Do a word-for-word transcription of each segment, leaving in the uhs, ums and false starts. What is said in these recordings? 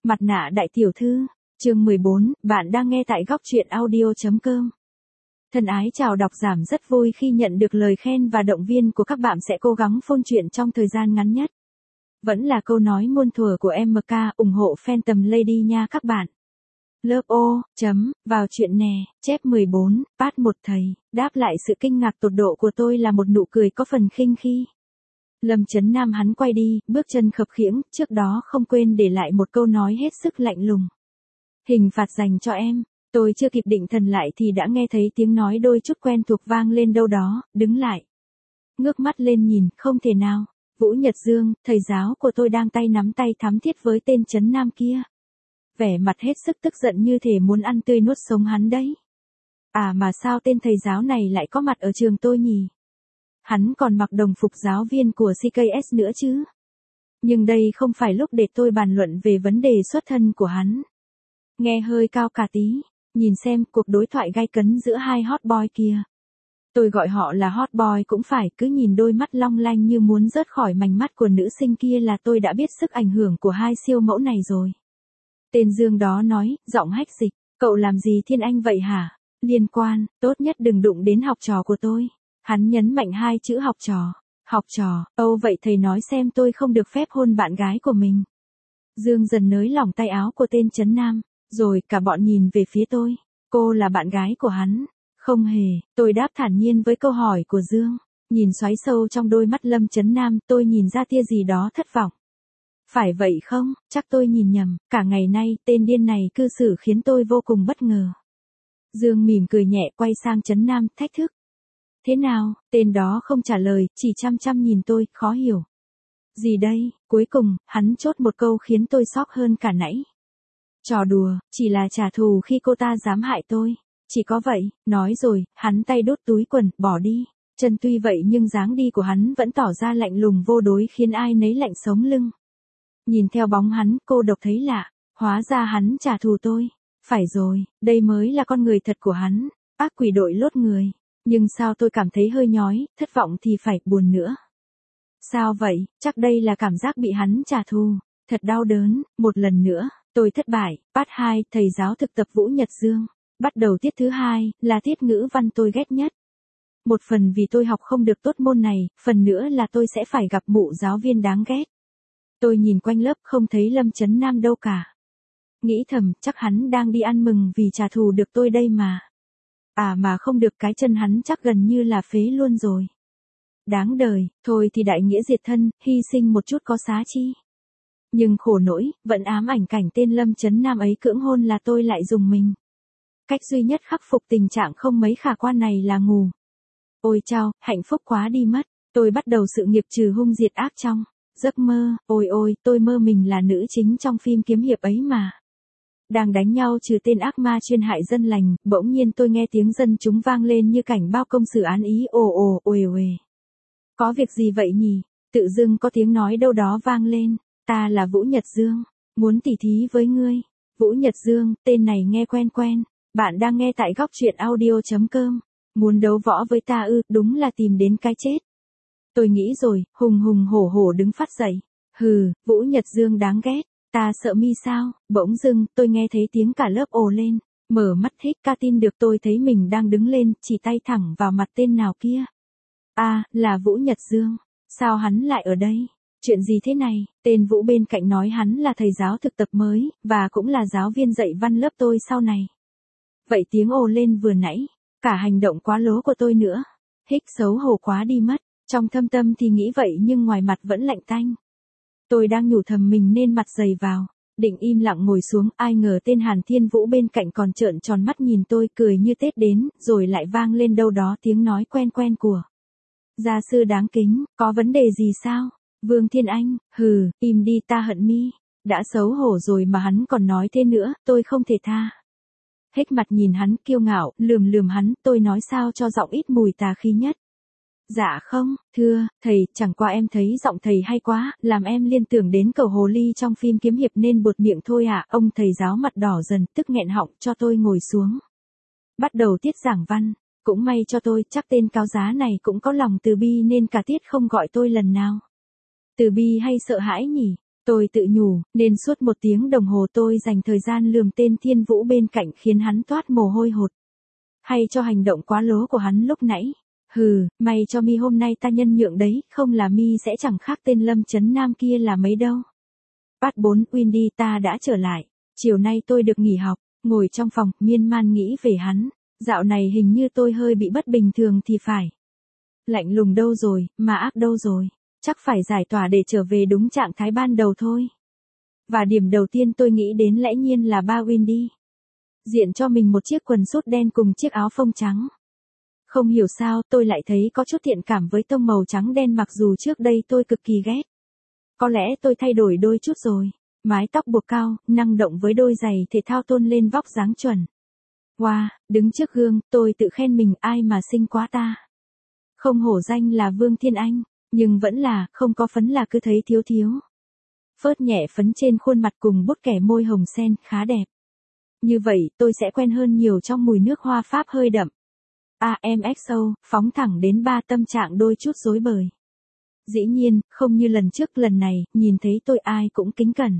Mặt nạ đại tiểu thư, chương mười bốn, bạn đang nghe tại góc truyện audio.com. Thân ái chào đọc giảm rất vui khi nhận được lời khen và động viên của các bạn sẽ cố gắng phone chuyện trong thời gian ngắn nhất. Vẫn là câu nói muôn thuở của em ca, ủng hộ fan tầm Lady nha các bạn. Lớp O, chấm, vào chuyện nè, chép mười bốn, part một thầy, đáp lại sự kinh ngạc tột độ của tôi là một nụ cười có phần khinh khi. Lâm Chấn Nam hắn quay đi, bước chân khập khiễng, trước đó không quên để lại một câu nói hết sức lạnh lùng. Hình phạt dành cho em, tôi chưa kịp định thần lại thì đã nghe thấy tiếng nói đôi chút quen thuộc vang lên đâu đó, đứng lại. Ngước mắt lên nhìn, không thể nào, Vũ Nhật Dương, thầy giáo của tôi đang tay nắm tay thắm thiết với tên Chấn Nam kia. Vẻ mặt hết sức tức giận như thể muốn ăn tươi nuốt sống hắn đấy. À mà sao tên thầy giáo này lại có mặt ở trường tôi nhỉ? Hắn còn mặc đồng phục giáo viên của xê ca ét nữa chứ. Nhưng đây không phải lúc để tôi bàn luận về vấn đề xuất thân của hắn. Nghe hơi cao cả tí, nhìn xem cuộc đối thoại gay cấn giữa hai hot boy kia. Tôi gọi họ là hot boy cũng phải, cứ nhìn đôi mắt long lanh như muốn rớt khỏi mành mắt của nữ sinh kia là tôi đã biết sức ảnh hưởng của hai siêu mẫu này rồi. Tên Dương đó nói, giọng hách dịch, cậu làm gì Thiên Anh vậy hả? Liên quan, tốt nhất đừng đụng đến học trò của tôi. Hắn nhấn mạnh hai chữ học trò. Học trò, âu vậy thầy nói xem tôi không được phép hôn bạn gái của mình. Dương dần nới lỏng tay áo của tên Chấn Nam, rồi cả bọn nhìn về phía tôi. Cô là bạn gái của hắn. Không hề, tôi đáp thản nhiên với câu hỏi của Dương. Nhìn xoáy sâu trong đôi mắt Lâm Chấn Nam, tôi nhìn ra tia gì đó thất vọng. Phải vậy không, chắc tôi nhìn nhầm, cả ngày nay tên điên này cư xử khiến tôi vô cùng bất ngờ. Dương mỉm cười nhẹ quay sang Chấn Nam, thách thức. Thế nào, tên đó không trả lời, chỉ chăm chăm nhìn tôi, khó hiểu. Gì đây, cuối cùng, hắn chốt một câu khiến tôi sốc hơn cả nãy. Trò đùa, chỉ là trả thù khi cô ta dám hại tôi. Chỉ có vậy, nói rồi, hắn tay đốt túi quần, bỏ đi. Chân tuy vậy nhưng dáng đi của hắn vẫn tỏ ra lạnh lùng vô đối khiến ai nấy lạnh sống lưng. Nhìn theo bóng hắn, cô độc thấy lạ, hóa ra hắn trả thù tôi. Phải rồi, đây mới là con người thật của hắn, ác quỷ đội lốt người. Nhưng sao tôi cảm thấy hơi nhói, thất vọng thì phải, buồn nữa. Sao vậy, chắc đây là cảm giác bị hắn trả thù. Thật đau đớn, một lần nữa, tôi thất bại. Part hai, thầy giáo thực tập Vũ Nhật Dương. Bắt đầu tiết thứ hai, là tiết ngữ văn tôi ghét nhất. Một phần vì tôi học không được tốt môn này, phần nữa là tôi sẽ phải gặp mụ giáo viên đáng ghét. Tôi nhìn quanh lớp không thấy Lâm Chấn Nam đâu cả. Nghĩ thầm, chắc hắn đang đi ăn mừng vì trả thù được tôi đây mà. À mà không được, cái chân hắn chắc gần như là phế luôn rồi. Đáng đời, thôi thì đại nghĩa diệt thân, hy sinh một chút có xá chi. Nhưng khổ nỗi, vẫn ám ảnh cảnh tên Lâm Chấn Nam ấy cưỡng hôn là tôi lại dùng mình. Cách duy nhất khắc phục tình trạng không mấy khả quan này là ngủ. Ôi chao, hạnh phúc quá đi mất, tôi bắt đầu sự nghiệp trừ hung diệt ác trong giấc mơ, ôi ôi, tôi mơ mình là nữ chính trong phim kiếm hiệp ấy mà. Đang đánh nhau trừ tên ác ma chuyên hại dân lành, bỗng nhiên tôi nghe tiếng dân chúng vang lên như cảnh bao công xử án ý, ồ ồ, uề uề. Có việc gì vậy nhỉ? Tự dưng có tiếng nói đâu đó vang lên, ta là Vũ Nhật Dương, muốn tỉ thí với ngươi. Vũ Nhật Dương, tên này nghe quen quen, bạn đang nghe tại góc truyện audio.com. Muốn đấu võ với ta ư, đúng là tìm đến cái chết. Tôi nghĩ rồi, hùng hùng hổ hổ đứng phát dậy. Hừ, Vũ Nhật Dương đáng ghét. Ta sợ mi sao, bỗng dưng, tôi nghe thấy tiếng cả lớp ồ lên, mở mắt hít ca tin được tôi thấy mình đang đứng lên, chỉ tay thẳng vào mặt tên nào kia. À, là Vũ Nhật Dương, sao hắn lại ở đây? Chuyện gì thế này? Tên Vũ bên cạnh nói hắn là thầy giáo thực tập mới, và cũng là giáo viên dạy văn lớp tôi sau này. Vậy tiếng ồ lên vừa nãy, cả hành động quá lố của tôi nữa, hích xấu hổ quá đi mất, trong thâm tâm thì nghĩ vậy nhưng ngoài mặt vẫn lạnh tanh. Tôi đang nhủ thầm mình nên mặt dày vào, định im lặng ngồi xuống, ai ngờ tên Hàn Thiên Vũ bên cạnh còn trợn tròn mắt nhìn tôi cười như Tết đến, rồi lại vang lên đâu đó tiếng nói quen quen của. Gia sư đáng kính, có vấn đề gì sao? Vương Thiên Anh, hừ, im đi ta hận mi, đã xấu hổ rồi mà hắn còn nói thế nữa, tôi không thể tha. Hết mặt nhìn hắn kiêu ngạo, lườm lườm hắn, tôi nói sao cho giọng ít mùi tà khí nhất. Dạ không, thưa, thầy, chẳng qua em thấy giọng thầy hay quá, làm em liên tưởng đến cậu hồ ly trong phim kiếm hiệp nên buột miệng thôi à. Ông thầy giáo mặt đỏ dần, tức nghẹn họng, cho tôi ngồi xuống. Bắt đầu tiết giảng văn, cũng may cho tôi, chắc tên cáo giá này cũng có lòng từ bi nên cả tiết không gọi tôi lần nào. Từ bi hay sợ hãi nhỉ? Tôi tự nhủ, nên suốt một tiếng đồng hồ tôi dành thời gian lườm tên Thiên Vũ bên cạnh khiến hắn toát mồ hôi hột. Hay cho hành động quá lố của hắn lúc nãy. Hừ, may cho mi hôm nay ta nhân nhượng đấy, không là mi sẽ chẳng khác tên Lâm Chấn Nam kia là mấy đâu. Part bốn Windy ta đã trở lại. Chiều nay tôi được nghỉ học, ngồi trong phòng, miên man nghĩ về hắn. Dạo này hình như tôi hơi bị bất bình thường thì phải. Lạnh lùng đâu rồi, mà ác đâu rồi. Chắc phải giải tỏa để trở về đúng trạng thái ban đầu thôi. Và điểm đầu tiên tôi nghĩ đến lẽ nhiên là ba Windy. Diện cho mình một chiếc quần sút đen cùng chiếc áo phông trắng. Không hiểu sao tôi lại thấy có chút thiện cảm với tông màu trắng đen mặc dù trước đây tôi cực kỳ ghét. Có lẽ tôi thay đổi đôi chút rồi. Mái tóc buộc cao, năng động với đôi giày thể thao tôn lên vóc dáng chuẩn. Wow, đứng trước gương, tôi tự khen mình ai mà xinh quá ta. Không hổ danh là Vương Thiên Anh, nhưng vẫn là, không có phấn là cứ thấy thiếu thiếu. Phớt nhẹ phấn trên khuôn mặt cùng bút kẻ môi hồng sen, khá đẹp. Như vậy, tôi sẽ quen hơn nhiều trong mùi nước hoa Pháp hơi đậm. a em ích ô, phóng thẳng đến ba tâm trạng đôi chút rối bời. Dĩ nhiên, không như lần trước lần này, nhìn thấy tôi ai cũng kính cẩn.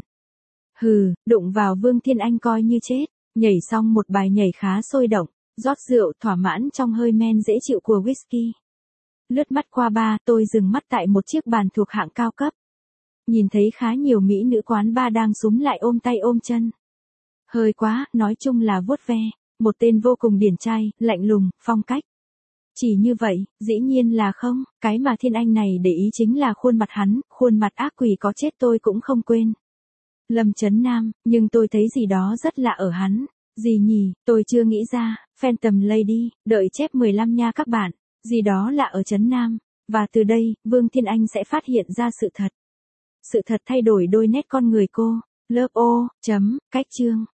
Hừ, đụng vào Vương Thiên Anh coi như chết, nhảy xong một bài nhảy khá sôi động, rót rượu thỏa mãn trong hơi men dễ chịu của whisky. Lướt mắt qua ba, tôi dừng mắt tại một chiếc bàn thuộc hạng cao cấp. Nhìn thấy khá nhiều mỹ nữ quán ba đang súm lại ôm tay ôm chân. Hơi quá, nói chung là vuốt ve, một tên vô cùng điển trai, lạnh lùng, phong cách. Chỉ như vậy, dĩ nhiên là không, cái mà Thiên Anh này để ý chính là khuôn mặt hắn, khuôn mặt ác quỷ có chết tôi cũng không quên. Lâm Chấn Nam, nhưng tôi thấy gì đó rất lạ ở hắn. Gì nhỉ, tôi chưa nghĩ ra, Phantom Lady, đợi chép mười lăm nha các bạn, gì đó lạ ở Chấn Nam, và từ đây, Vương Thiên Anh sẽ phát hiện ra sự thật. Sự thật thay đổi đôi nét con người cô, lớp ô, chấm, cách chương.